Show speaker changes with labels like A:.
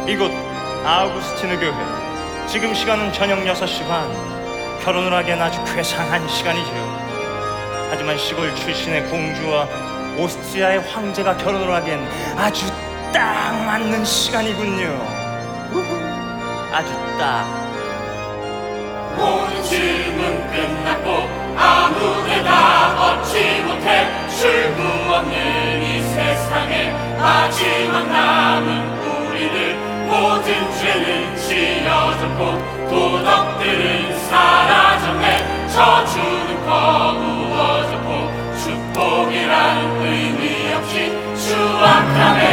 A: 이곳 아우구스티누 교회. 지금 시간은 저녁 6시 반. 결혼을 하기엔 아주 괴상한 시간이죠. 하지만 시골 출신의 공주와 오스트리아의 황제가 결혼을 하기엔 아주 딱 맞는 시간이군요. 아주 딱.
B: 모든 질문 끝났고 아무 대답 얻지 못해 출구 없는 이 세상에 마지막 남은 우리들. 모든 죄는 지어졌고 도덕들은 사라졌네. 저주는 거두어졌고 축복이란 의미 없이 추악함에